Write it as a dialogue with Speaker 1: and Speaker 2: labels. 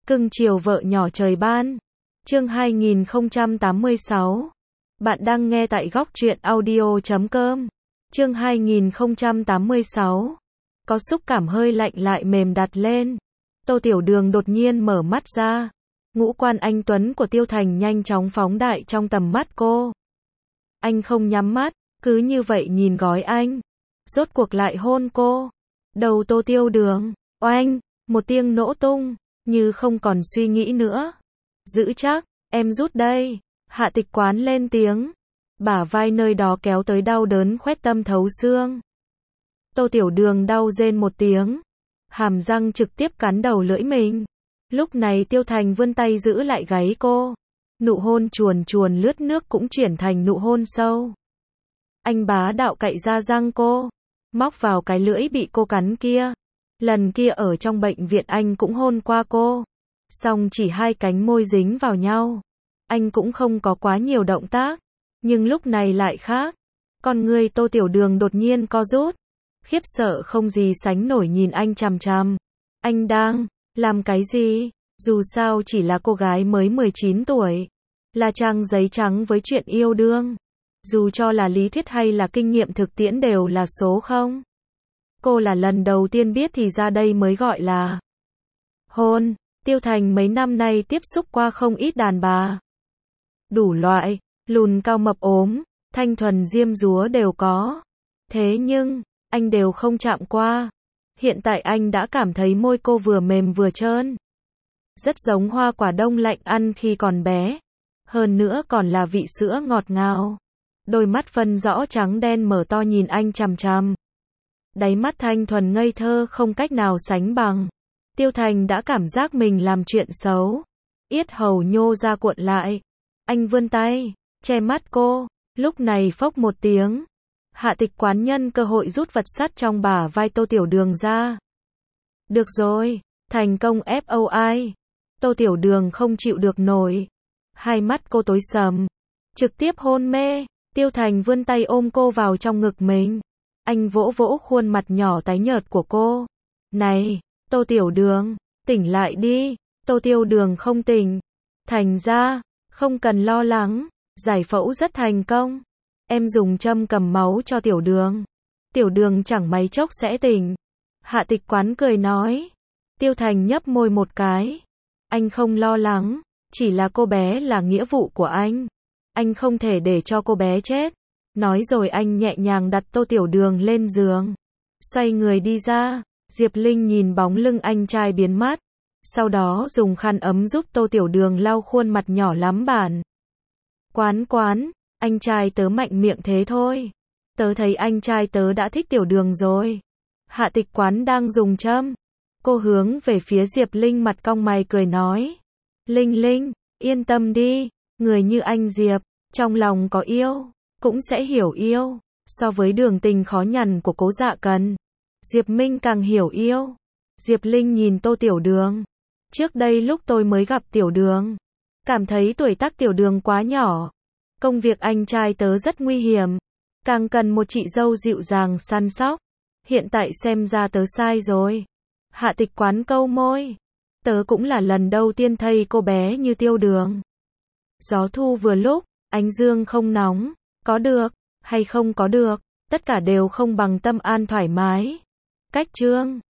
Speaker 1: Cưng chiều vợ nhỏ trời ban. Chương 2086. Bạn đang nghe tại góc truyện audio.com. Chương 2086. Có xúc cảm hơi lạnh lại mềm đặt lên. Tô Tiểu Đường đột nhiên mở mắt ra. Ngũ quan anh tuấn của Tiêu Thành nhanh chóng phóng đại trong tầm mắt cô. Anh không nhắm mắt, cứ như vậy nhìn gói anh. Rốt cuộc lại hôn cô. Đầu Tô Tiểu Đường, oanh, một tiếng nổ tung, như không còn suy nghĩ nữa. Giữ chắc, em rút đây. Hạ Tịch Quán lên tiếng. Bả vai nơi đó kéo tới đau đớn khoét tâm thấu xương. Tô Tiểu Đường đau rên một tiếng. Hàm răng trực tiếp cắn đầu lưỡi mình. Lúc này Tiêu Thành vươn tay giữ lại gáy cô. Nụ hôn chuồn chuồn lướt nước cũng chuyển thành nụ hôn sâu. Anh bá đạo cạy ra răng cô. Móc vào cái lưỡi bị cô cắn kia. Lần kia ở trong bệnh viện anh cũng hôn qua cô. Xong chỉ hai cánh môi dính vào nhau. Anh cũng không có quá nhiều động tác. Nhưng lúc này lại khác. Con người Tô Tiểu Đường đột nhiên co rút. Khiếp sợ không gì sánh nổi nhìn anh chằm chằm. Anh đang làm cái gì? Dù sao chỉ là cô gái mới 19 tuổi. Là trang giấy trắng với chuyện yêu đương. Dù cho là lý thuyết hay là kinh nghiệm thực tiễn đều là số không. Cô là lần đầu tiên biết thì ra đây mới gọi là hôn. Tiêu Thành mấy năm nay tiếp xúc qua không ít đàn bà. Đủ loại, lùn cao mập ốm, thanh thuần diêm dúa đều có. Thế nhưng, anh đều không chạm qua. Hiện tại anh đã cảm thấy môi cô vừa mềm vừa trơn. Rất giống hoa quả đông lạnh ăn khi còn bé. Hơn nữa còn là vị sữa ngọt ngào. Đôi mắt phân rõ trắng đen mở to nhìn anh chằm chằm. Đáy mắt thanh thuần ngây thơ không cách nào sánh bằng. Tiêu Thành đã cảm giác mình làm chuyện xấu. Yết hầu nhô ra cuộn lại. Anh vươn tay, che mắt cô. Lúc này phốc một tiếng. Hạ Tịch Quán nhân cơ hội rút vật sắt trong bả vai Tô Tiểu Đường ra. Được rồi, thành công FOI. Tô Tiểu Đường không chịu được nổi. Hai mắt cô tối sầm. Trực tiếp hôn mê. Tiêu Thành vươn tay ôm cô vào trong ngực mình. Anh vỗ vỗ khuôn mặt nhỏ tái nhợt của cô. Này, Tô Tiểu Đường, tỉnh lại đi. Tô Tiểu Đường không tỉnh. Thành ra, không cần lo lắng. Giải phẫu rất thành công. Em dùng châm cầm máu cho Tiểu Đường. Tiểu Đường chẳng mấy chốc sẽ tỉnh. Hạ Tịch Quán cười nói. Tiêu Thành nhấp môi một cái. Anh không lo lắng. Chỉ là cô bé là nghĩa vụ của anh. Anh không thể để cho cô bé chết. Nói rồi anh nhẹ nhàng đặt Tô Tiểu Đường lên giường. Xoay người đi ra. Diệp Linh nhìn bóng lưng anh trai biến mất. Sau đó dùng khăn ấm giúp Tô Tiểu Đường lau khuôn mặt nhỏ lắm bản. Quán, anh trai tớ mạnh miệng thế thôi. Tớ thấy anh trai tớ đã thích Tiểu Đường rồi. Hạ Tịch Quán đang dùng châm. Cô hướng về phía Diệp Linh mặt cong mày cười nói. Linh, yên tâm đi. Người như anh Diệp, trong lòng có yêu, cũng sẽ hiểu yêu. So với đường tình khó nhằn của Cố Dạ Cần, Diệp Minh càng hiểu yêu. Diệp Linh nhìn Tô Tiểu Đường. Trước đây lúc tôi mới gặp Tiểu Đường, cảm thấy tuổi tác Tiểu Đường quá nhỏ. Công việc anh trai tớ rất nguy hiểm. Càng cần một chị dâu dịu dàng săn sóc. Hiện tại xem ra tớ sai rồi. Hạ Tịch Quán câu môi. Tớ cũng là lần đầu tiên thấy cô bé như Tiểu Đường. Gió thu vừa lúc, ánh dương không nóng. Có được, hay không có được, tất cả đều không bằng tâm an thoải mái. Cách chương